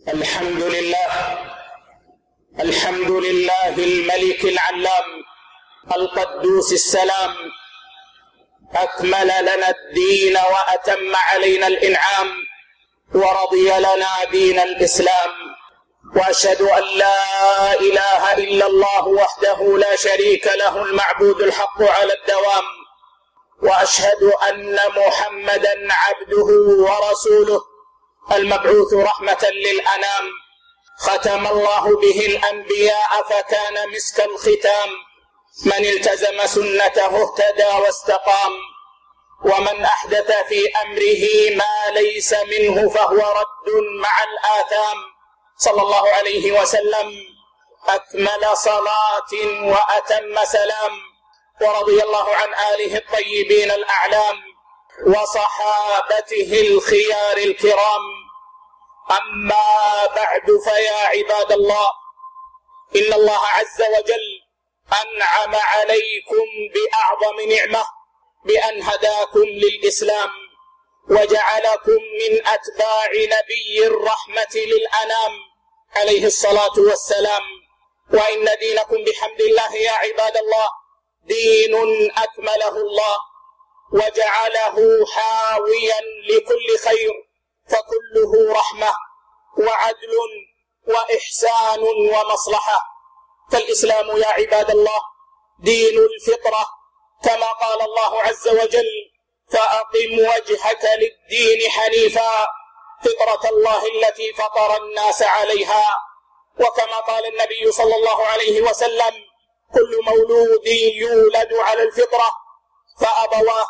الحمد لله الملك العلام القدوس السلام، أكمل لنا الدين وأتم علينا الإنعام، ورضي لنا دين الإسلام. وأشهد أن لا إله إلا الله وحده لا شريك له المعبود الحق على الدوام، وأشهد أن محمدا عبده ورسوله المبعوث رحمة للأنام، ختم الله به الأنبياء فكان مسك الختام، من التزم سنته اهتدى واستقام، ومن أحدث في أمره ما ليس منه فهو رد مع الآثام. صلى الله عليه وسلم أكمل صلاة وأتم سلام، ورضي الله عن آله الطيبين الأعلام وصحابته الخيار الكرام. أما بعد، فيا عباد الله، إن الله عز وجل أنعم عليكم بأعظم نعمة بأن هداكم للإسلام، وجعلكم من أتباع نبي الرحمة للأنام عليه الصلاة والسلام. وإن دينكم بحمد الله يا عباد الله دين أكمله الله وجعله حاويا لكل خير، فكله رحمة وعدل وإحسان ومصلحة. فالإسلام يا عباد الله دين الفطرة، كما قال الله عز وجل: فأقم وجهك للدين حنيفا فطرة الله التي فطر الناس عليها. وكما قال النبي صلى الله عليه وسلم: كل مولود يولد على الفطرة فأبواه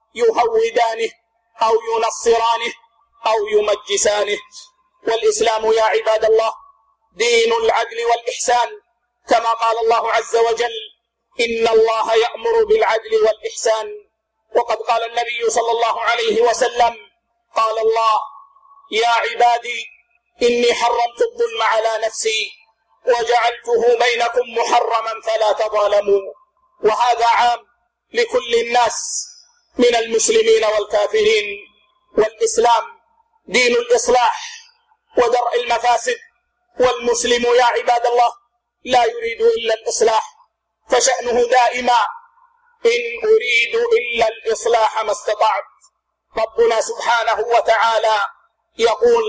يهودانه أو ينصرانه أو يمجسانه. والإسلام يا عباد الله دين العدل والإحسان، كما قال الله عز وجل: إن الله يأمر بالعدل والإحسان. وقد قال النبي صلى الله عليه وسلم: قال الله: يا عبادي إني حرمت الظلم على نفسي وجعلته بينكم محرما فلا تظالموا. وهذا عام لكل الناس من المسلمين والكافرين. والإسلام دين الإصلاح ودرء المفاسد، والمسلم يا عباد الله لا يريد إلا الإصلاح، فشأنه دائما: إن أريد إلا الإصلاح ما استطعت. ربنا سبحانه وتعالى يقول: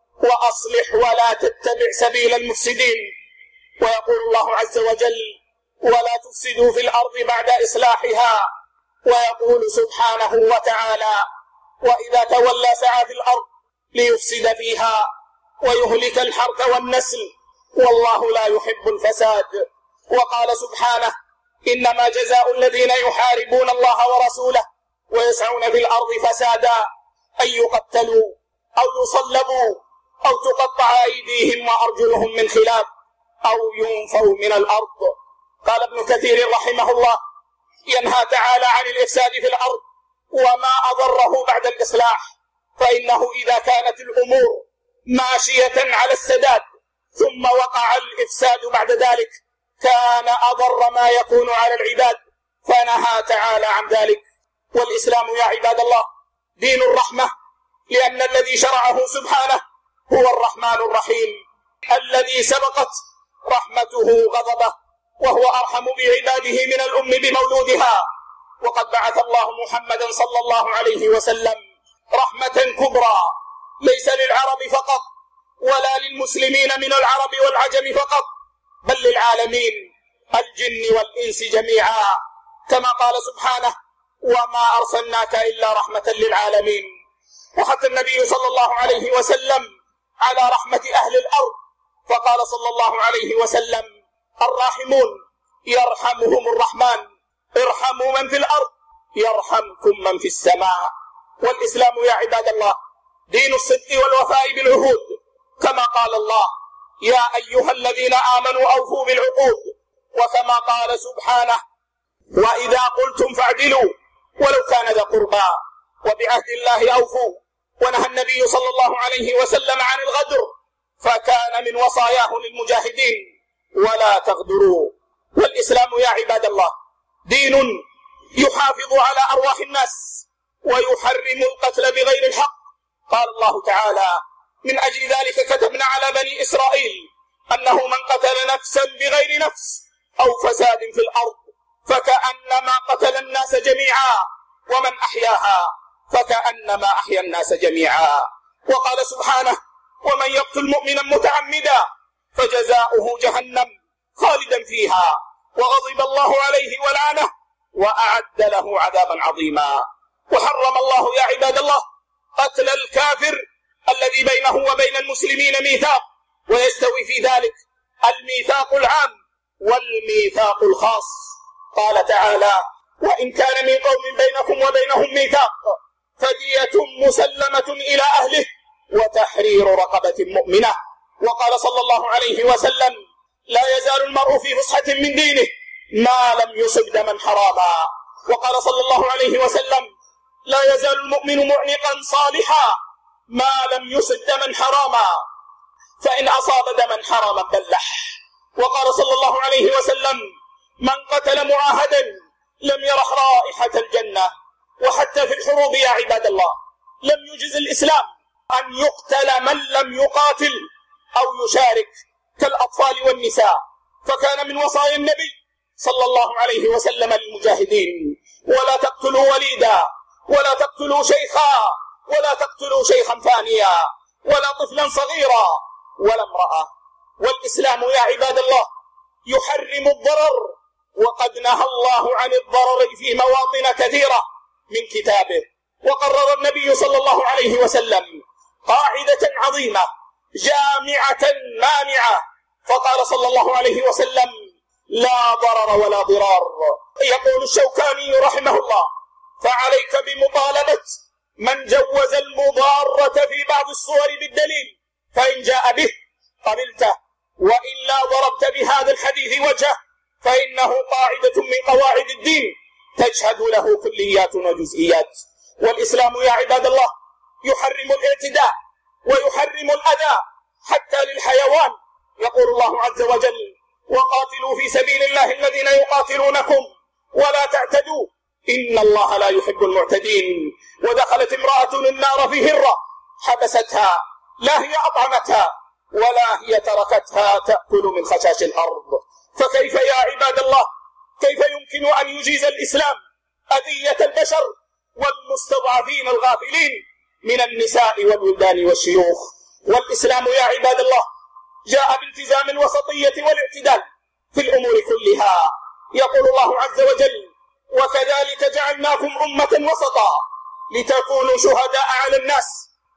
وأصلح ولا تتبع سبيل المفسدين. ويقول الله عز وجل: ولا تفسدوا في الأرض بعد إصلاحها. ويقول سبحانه وتعالى: وإذا تولى سعى في الأرض ليفسد فيها ويهلك الحرث والنسل والله لا يحب الفساد. وقال سبحانه: إنما جزاء الذين يحاربون الله ورسوله ويسعون في الأرض فسادا أن يقتلوا أو يصلبوا أو تقطع أيديهم وأرجلهم من خلاف أو ينفوا من الأرض. قال ابن كثير رحمه الله: ينهى تعالى عن الإفساد في الأرض وما أضره بعد الإصلاح، فإنه إذا كانت الأمور ماشية على السداد ثم وقع الإفساد بعد ذلك كان أضر ما يكون على العباد، فنهى تعالى عن ذلك. والإسلام يا عباد الله دين الرحمة، لأن الذي شرعه سبحانه هو الرحمن الرحيم الذي سبقت رحمته غضبه، وهو أرحم بعباده من الأم بمولودها. وقد بعث الله محمدا صلى الله عليه وسلم رحمة كبرى، ليس للعرب فقط ولا للمسلمين من العرب والعجم فقط، بل للعالمين الجن والإنس جميعا، كما قال سبحانه: وما أرسلناك إلا رحمة للعالمين. وحث النبي صلى الله عليه وسلم على رحمة أهل الأرض، فقال صلى الله عليه وسلم: الراحمون يرحمهم الرحمن، ارحموا من في الأرض يرحمكم من في السماء. والإسلام يا عباد الله دين الصدق والوفاء بالعهود، كما قال الله: يا أيها الذين آمنوا أوفوا بالعقود. وكما قال سبحانه: وإذا قلتم فاعدلوا ولو كان ذا قربى وبعهد الله أوفوا. ونهى النبي صلى الله عليه وسلم عن الغدر، فكان من وصاياه للمجاهدين: ولا تغدروا. والإسلام يا عباد الله دين يحافظ على أرواح الناس ويحرم القتل بغير الحق. قال الله تعالى: من أجل ذلك كتبنا على بني إسرائيل أنه من قتل نفسا بغير نفس أو فساد في الأرض فكأنما قتل الناس جميعا ومن أحياها فكأنما أحيا الناس جميعا. وقال سبحانه ومن يقتل مؤمنا متعمدا فجزاؤه جهنم خالدا فيها وغضب الله عليه ولعنه وأعد له عذابا عظيما. وحرم الله يا عباد الله قتل الكافر الذي بينه وبين المسلمين ميثاق، ويستوي في ذلك الميثاق العام والميثاق الخاص. قال تعالى وإن كان من قوم بينكم وبينهم ميثاق فدية مسلمة إلى أهله وتحرير رقبة مؤمنة. وقال صلى الله عليه وسلم لا يزال المرء في فسحة من دينه ما لم يصب دما حراما. وقال صلى الله عليه وسلم لا يزال المؤمن معنقا صالحا ما لم يصب دما حراما فإن أصاب دما حراما بلح. وقال صلى الله عليه وسلم من قتل معاهدا لم يرح رائحة الجنة. وحتى في الحروب يا عباد الله لم يجز الإسلام أن يقتل من لم يقاتل أو يشارك كالأطفال والنساء، فكان من وصايا النبي صلى الله عليه وسلم للمجاهدين ولا تقتلوا وليدا ولا تقتلوا شيخا ولا تقتلوا شيخا فانيا ولا طفلا صغيرا ولا امرأة. والإسلام يا عباد الله يحرم الضرر، وقد نهى الله عن الضرر في مواطن كثيرة من كتابه. وقرر النبي صلى الله عليه وسلم قاعدة عظيمة جامعة مانعة، فقال صلى الله عليه وسلم لا ضرر ولا ضرار. يقول الشوكاني رحمه الله فعليك بمطالبة من جوز المضارة في بعض الصور بالدليل، فإن جاء به قبلته وإلا ضربت بهذا الحديث وجهه، فإنه قاعدة من قواعد الدين تشهد له كليات وجزئيات. والإسلام يا عباد الله يحرم الاعتداء ويحرم الأذى حتى للحيوان. يقول الله عز وجل وقاتلوا في سبيل الله الذين يقاتلونكم ولا تعتدوا إن الله لا يحب المعتدين. ودخلت امرأة النار في هرة حبستها، لا هي أطعمتها ولا هي تركتها تأكل من خشاش الأرض. فكيف يا عباد الله كيف يمكن أن يجيز الإسلام أذية البشر والمستضعفين الغافلين من النساء والولدان والشيوخ؟ والإسلام يا عباد الله جاء بالتزام الوسطية والاعتدال في الأمور كلها. يقول الله عز وجل وكذلك جعلناكم أمة وسطا لتكونوا شهداء على الناس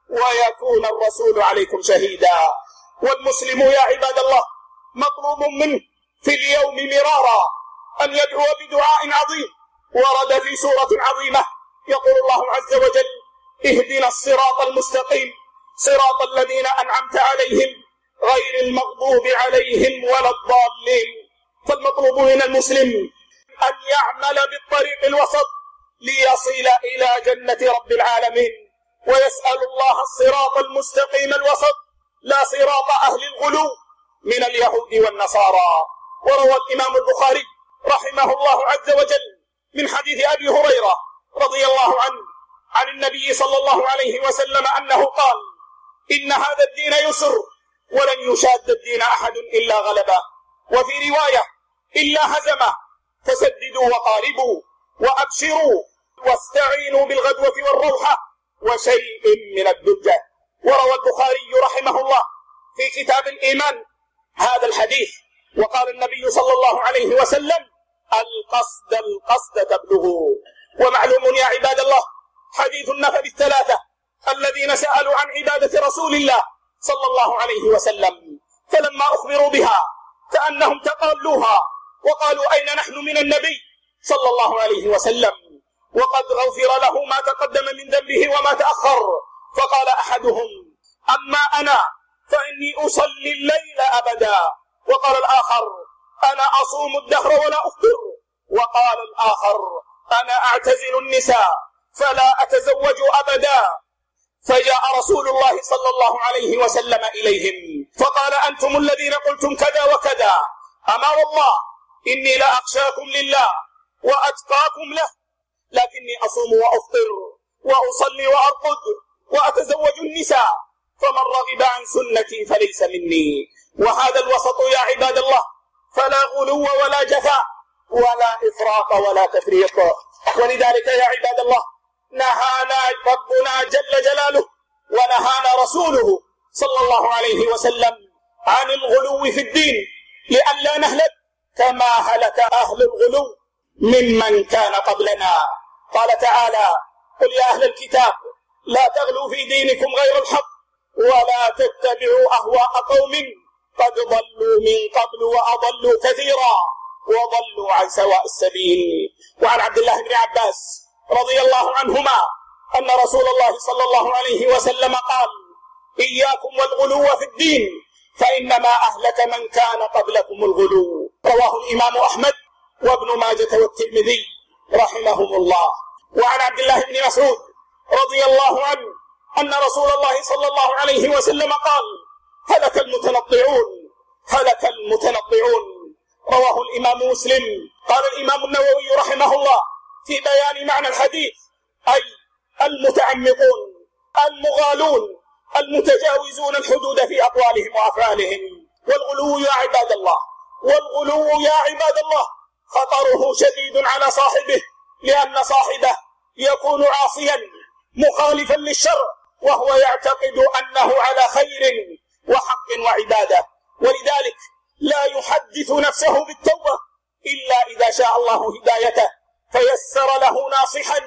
ويكون الرسول عليكم شهيدا. والمسلم يا عباد الله مطلوب منه في اليوم مرارا أن يدعو بدعاء عظيم ورد في سورة عظيمة. يقول الله عز وجل اهدنا الصراط المستقيم صراط الذين أنعمت عليهم غير المغضوب عليهم ولا الضالين. فالمطلوب من المسلم أن يعمل بالطريق الوسط ليصل إلى جنة رب العالمين، ويسأل الله الصراط المستقيم الوسط لا صراط أهل الغلو من اليهود والنصارى. وروى الإمام البخاري رحمه الله عز وجل من حديث أبي هريرة رضي الله عنه عن النبي صلى الله عليه وسلم أنه قال إن هذا الدين يسر ولن يشاد الدين أحد إلا غلبه، وفي رواية إلا هزمه، فسددوا وقاربوا وأبشروا واستعينوا بالغدوة والروحة وشيء من الدجة. وروى البخاري رحمه الله في كتاب الإيمان هذا الحديث، وقال النبي صلى الله عليه وسلم القصد تبلغوا. ومعلوم يا عباد الله حديث النفر الثلاثة الذين سألوا عن عبادة رسول الله صلى الله عليه وسلم، فلما أخبروا بها كأنهم تقالوها وقالوا أين نحن من النبي صلى الله عليه وسلم وقد غفر له ما تقدم من ذنبه وما تأخر. فقال أحدهم أما أنا فإني أصلي الليل أبدا، وقال الآخر أنا أصوم الدهر ولا أفطر، وقال الآخر أنا أعتزل النساء فلا أتزوج أبدا. فجاء رسول الله صلى الله عليه وسلم إليهم فقال أنتم الذين قلتم كذا وكذا، أما والله إني لأخشاكم لله وأتقاكم له، لكني أصوم وأفطر وأصلي وأرقد وأتزوج النساء، فمن رغب عن سنتي فليس مني. وهذا الوسط يا عباد الله، فلا غلو ولا جفاء ولا إفراط ولا تفريط. ولذلك يا عباد الله نهانا ربنا جل جلاله ونهانا رسوله صلى الله عليه وسلم عن الغلو في الدين لئلا نهلك كما هلك أهل الغلو ممن كان قبلنا. قال تعالى: قل يا أهل الكتاب لا تغلوا في دينكم غير الحق ولا تتبعوا أهواء قوم قد ضلوا من قبل وأضلوا كثيرا وضلوا عن سواء السبيل. وعن عبد الله بن عباس رضي الله عنهما أن رسول الله صلى الله عليه وسلم قال: إياكم والغلو في الدين فإنما أهلك من كان قبلكم الغلو. رواه الإمام أحمد وابن ماجة والترمذي رحمهم الله. وعن عبد الله بن مسعود رضي الله عنه أن رسول الله صلى الله عليه وسلم قال: هلك المتنطعون هلك المتنطعون. رواه الإمام مسلم. قال الإمام النووي رحمه الله في بيان معنى الحديث: أي المتعمقون المغالون المتجاوزون الحدود في أقوالهم وأفعالهم. والغلو يا عباد الله، والغلو يا عباد الله خطره شديد على صاحبه، لأن صاحبه يكون عاصيا مخالفا للشرع وهو يعتقد أنه على خير وحق وعبادة، ولذلك لا يحدث نفسه بالتوبة إلا إذا شاء الله هدايته فيسر له ناصحا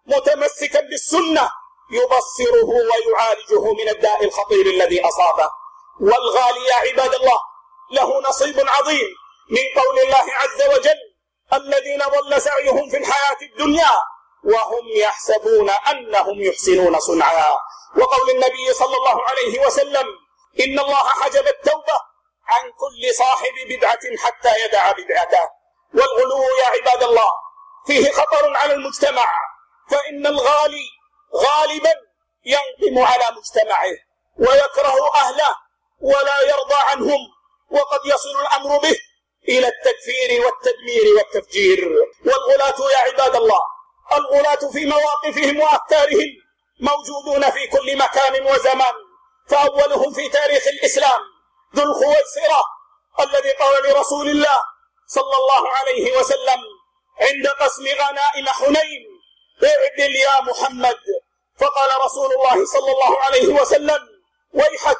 متمسكا بالسنة يبصره ويعالجه من الداء الخطير الذي أصابه. والغالي يا عباد الله له نصيب عظيم من قول الله عز وجل: الذين ضل سعيهم في الحياة الدنيا وهم يحسبون أنهم يحسنون صنعا. وقول النبي صلى الله عليه وسلم: إن الله حجب التوبة عن كل صاحب بدعة حتى يدع بدعته. والغلو يا عباد الله فيه خطر على المجتمع، فإن الغالي غالبا ينقم على مجتمعه ويكره أهله ولا يرضى عنهم، وقد يصل الأمر به إلى التكفير والتدمير والتفجير. والغلاة يا عباد الله، الغلاة في مواقفهم وأفكارهم موجودون في كل مكان وزمان، فأولهم في تاريخ الإسلام ذو الخويصرة الذي قال لرسول الله صلى الله عليه وسلم عند قسم غنائم حنين: اعدل يا محمد. فقال رسول الله صلى الله عليه وسلم: ويحك،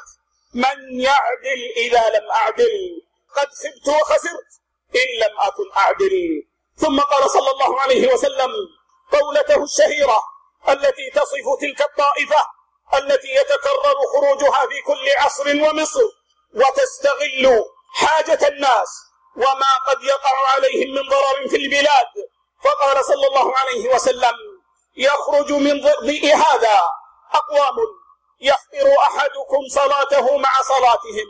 من يعدل إذا لم أعدل؟ قد خبت وخسرت إن لم أكن أعدل. ثم قال صلى الله عليه وسلم قولته الشهيرة التي تصف تلك الطائفة التي يتكرر خروجها في كل عصر ومصر وتستغل حاجة الناس وما قد يقع عليهم من ضرر في البلاد. فقال صلى الله عليه وسلم: يخرج من ضئ هذا أقوام يحقر أحدكم صلاته مع صلاتهم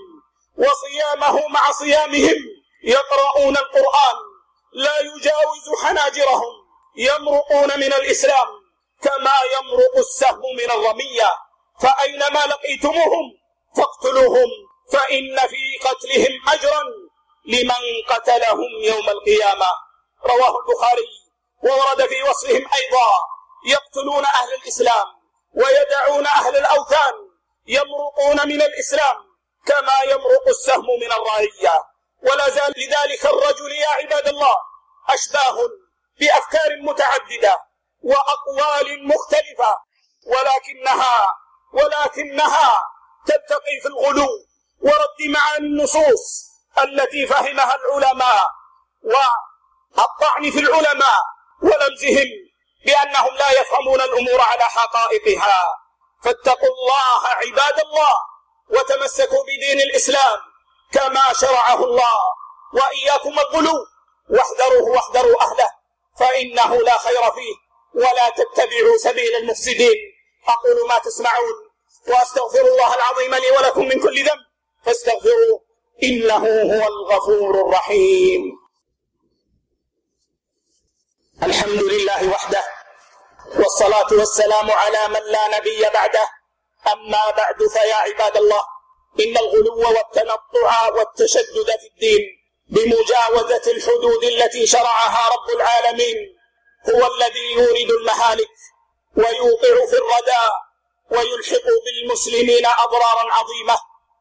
وصيامه مع صيامهم، يقرؤون القرآن لا يجاوز حناجرهم، يمرقون من الإسلام كما يمرق السهم من الرمية، فأينما لقيتموهم فاقتلوهم، فإن في قتلهم أجرا لمن قتلهم يوم القيامة. رواه البخاري. وورد في وصفهم أيضا: يقتلون أهل الإسلام ويدعون أهل الأوثان، يمرقون من الإسلام كما يمرق السهم من الرعية. ولا زال لذلك الرجل يا عباد الله أشباه بأفكار متعددة وأقوال مختلفة، ولكنها تلتقي في الغلو ورد معاني النصوص التي فهمها العلماء والطعن في العلماء ولمزهم بأنهم لا يفهمون الأمور على حقائقها. فاتقوا الله عباد الله وتمسكوا بدين الإسلام كما شرعه الله، وإياكم الغلو واحذروا أهله فإنه لا خير فيه، ولا تتبعوا سبيل المفسدين. أقول ما تسمعون وأستغفر الله العظيم لي ولكم من كل ذنب فاستغفروه إنه هو الغفور الرحيم. الحمد لله وحده، والصلاة والسلام على من لا نبي بعده. أما بعد، فيا عباد الله، إن الغلو والتنطع والتشدد في الدين بمجاوزة الحدود التي شرعها رب العالمين هو الذي يورد المهالك ويوقع في الردى ويلحق بالمسلمين أضرارا عظيمة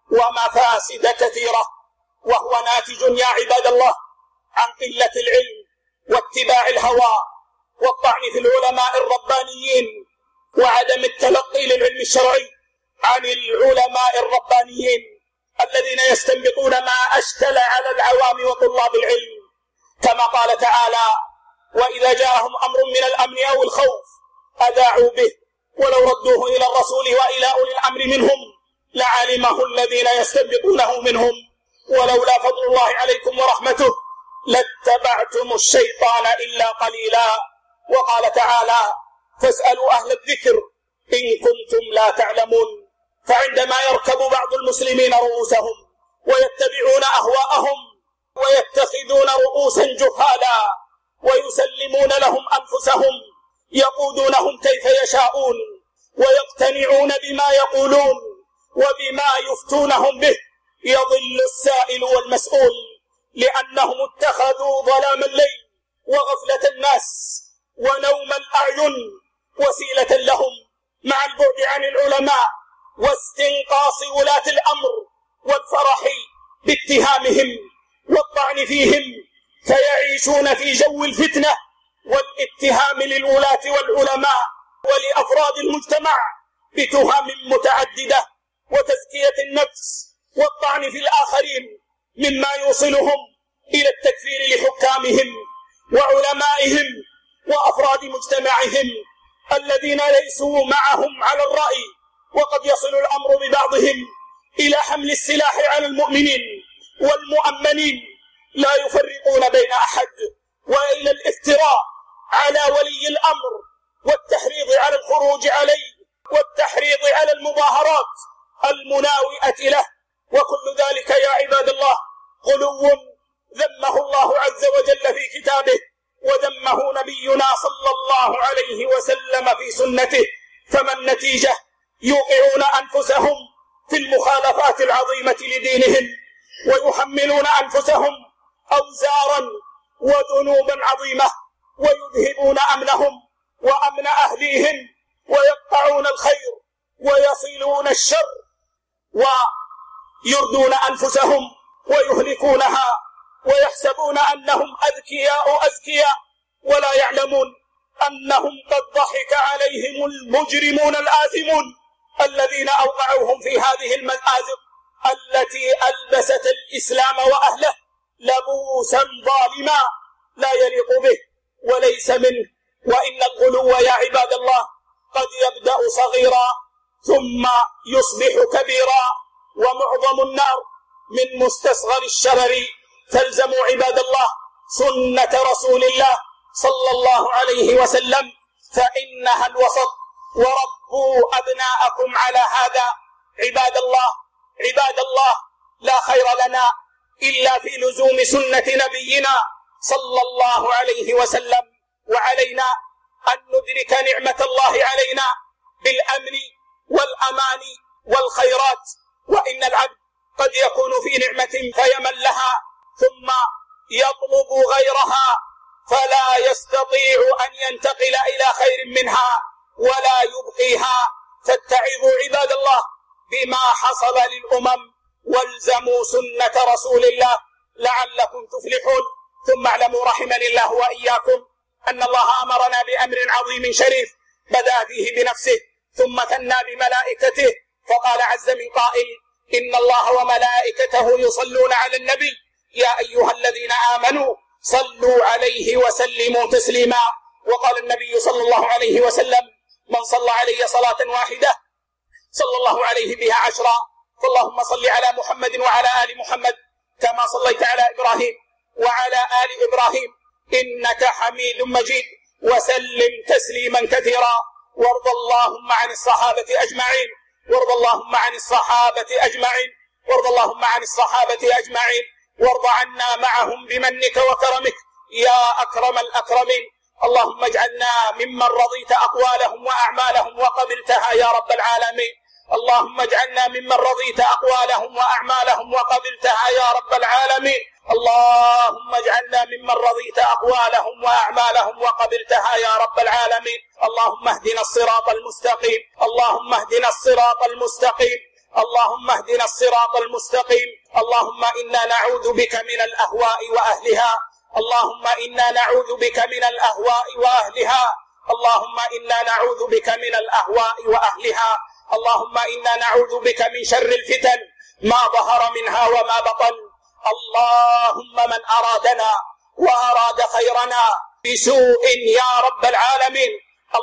ومفاسد كثيرة، وهو ناتج يا عباد الله عن قلة العلم واتباع الهوى والطعن في العلماء الربانيين وعدم التلقي للعلم الشرعي عن العلماء الربانيين الذين يستنبطون ما أشكل على العوام وطلاب العلم، كما قال تعالى: وإذا جاءهم أمر من الأمن أو الخوف أذاعوا به ولو ردوه إلى الرسول وإلى أولي الأمر منهم لعلمه الذين يستنبطونه منهم ولولا فضل الله عليكم ورحمته لاتبعتم الشيطان إلا قليلا. وقال تعالى: فاسألوا أهل الذكر إن كنتم لا تعلمون. فعندما يركب بعض المسلمين رؤوسهم ويتبعون أهواءهم ويتخذون رؤوسا جهالا ويسلمون لهم أنفسهم يقودونهم كيف يشاءون ويقتنعون بما يقولون وبما يفتونهم به، يضل السائل والمسؤول، لأنهم اتخذوا ظلام الليل وغفلة الناس ونوم الأعين وسيلة لهم مع البعد عن العلماء واستنقاص ولاة الأمر والفرح باتهامهم والطعن فيهم، فيعيشون في جو الفتنة والاتهام للولاة والعلماء ولأفراد المجتمع بتهم متعددة وتزكية النفس والطعن في الآخرين، مما يوصلهم إلى التكفير لحكامهم وعلمائهم وأفراد مجتمعهم الذين ليسوا معهم على الرأي، وقد يصل الأمر ببعضهم إلى حمل السلاح على المؤمنين والمؤمنين لا يفرقون بين أحد، وإلى الافتراء على ولي الأمر والتحريض على الخروج عليه والتحريض على المظاهرات المناوئة له. وكل ذلك يا عباد الله غلو ذمه الله عز وجل في كتابه وذمه نبينا صلى الله عليه وسلم في سنته، فما النتيجة؟ يوقعون أنفسهم في المخالفات العظيمة لدينهم ويحملون أنفسهم أوزارا وذنوبا عظيمة ويذهبون أمنهم وأمن أهليهم ويقطعون الخير ويصلون الشر ويردون أنفسهم ويهلكونها ويحسبون أنهم أذكياء ولا يعلمون أنهم قد ضحك عليهم المجرمون الآثمون الذين أوقعوهم في هذه المآزق التي ألبست الإسلام وأهله لبوسا ظالما لا يليق به وليس منه. وإن الغلو يا عباد الله قد يبدأ صغيرا ثم يصبح كبيرا، ومعظم النار من مستصغر الشرر. فالزموا عباد الله سنة رسول الله صلى الله عليه وسلم فإنها الوسط، وربوا أبناءكم على هذا. عباد الله لا خير لنا إلا في لزوم سنة نبينا صلى الله عليه وسلم، وعلينا أن ندرك نعمة الله علينا بالأمن والأمان والخيرات. وإن العبد قد يكون في نعمة فيمل لها ثم يطلب غيرها فلا يستطيع أن ينتقل إلى خير منها ولا يبقيها. فاتعظوا عباد الله بما حصل للأمم والزموا سنة رسول الله لعلكم تفلحون. ثم اعلموا رحمني الله وإياكم أن الله أمرنا بأمر عظيم شريف بدأ فيه بنفسه ثم ثنى بملائكته، فقال عز من قائل: إن الله وملائكته يصلون على النبي يا أيها الذين آمنوا صلوا عليه وسلموا تسليما. وقال النبي صلى الله عليه وسلم: من صلى علي صلاة واحدة صلى الله عليه بها 10. فاللهم صل على محمد وعلى آل محمد كما صليت على إبراهيم وعلى آل إبراهيم إنك حميد مجيد، وسلم تسليما كثيرا. وارض اللهم عن الصحابة أجمعين، وارض اللهم عن الصحابة أجمعين، وارض اللهم عن الصحابة أجمعين، وارض عنا معهم بمنك وكرمك يا أكرم الأكرمين. اللهم اجعلنا ممن رضيت أقوالهم وأعمالهم وقبلتها يا رب العالمين. اللهم اجعلنا ممن رضيت أقوالهم وأعمالهم وقبلتها يا رب العالمين. اللهم اجعلنا ممن رضيت أقوالهم وأعمالهم وقبلتها يا رب العالمين. اللهم اهدنا الصراط المستقيم، اللهم اهدنا الصراط المستقيم، اللهم اهدنا الصراط المستقيم. اللهم إنا نعوذ بك من الأهواء وأهلها، اللهم إنا نعوذ بك من الأهواء وأهلها، اللهم إنا نعوذ بك من الأهواء وأهلها. اللهم إنا نعوذ بك من شر الفتن ما ظهر منها وما بطن. اللهم من أرادنا وأراد خيرنا بسوء يا رب العالمين،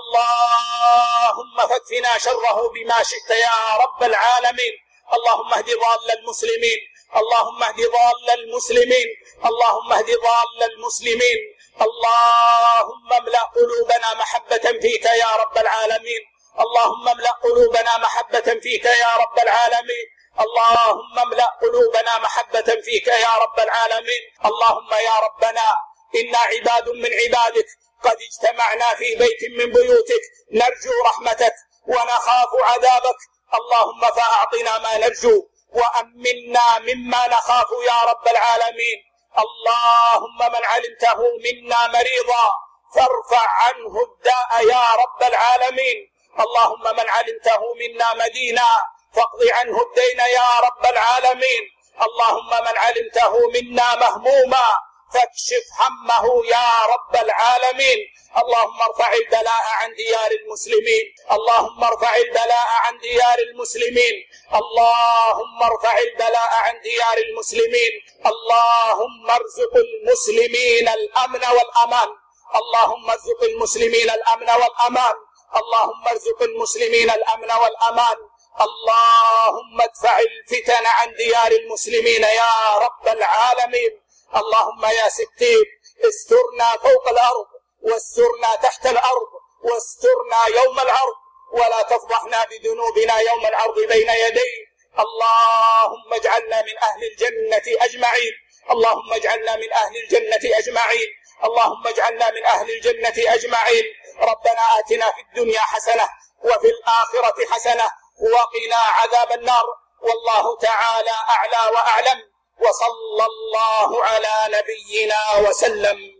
اللهم فاكفنا شره بما شئت يا رب العالمين. اللهم اهد ضال المسلمين، اللهم اهد ضال المسلمين، اللهم اهد ضال المسلمين. اللهم املأ قلوبنا محبة فيك يا رب العالمين، اللهم املأ قلوبنا محبة فيك يا رب العالمين، اللهم املأ قلوبنا محبة فيك يا رب العالمين. اللهم يا ربنا إنا عباد من عبادك قد اجتمعنا في بيت من بيوتك نرجو رحمتك ونخاف عذابك، اللهم فأعطنا ما نرجو وأمنا مما نخاف يا رب العالمين. اللهم من علمته منا مريضا فارفع عنه الداء يا رب العالمين. اللهم من علمته منا مدينا فاقض عنه الدين يا رب العالمين. اللهم من علمته منا مهموما فاكشف همه يا رب العالمين. اللهم ارفع البلاء عن ديار المسلمين، اللهم ارفع البلاء عن ديار المسلمين، اللهم ارفع البلاء عن ديار المسلمين. اللهم ارزق المسلمين الأمن والأمان، اللهم ارزق المسلمين الأمن والأمان، اللهم ارزق المسلمين الأمن والأمان. اللهم ادفع الفتن عن ديار المسلمين يا رب العالمين. اللهم يا ستير استرنا فوق الأرض واسترنا تحت الأرض واسترنا يوم العرض، ولا تفضحنا بذنوبنا يوم العرض بين يديك. اللهم اجعلنا من أهل الجنة أجمعين، اللهم اجعلنا من أهل الجنة أجمعين، اللهم اجعلنا من أهل الجنة أجمعين. ربنا آتنا في الدنيا حسنة وفي الآخرة حسنة وقنا عذاب النار. والله تعالى أعلى وأعلم، وصلى الله على نبينا وسلم.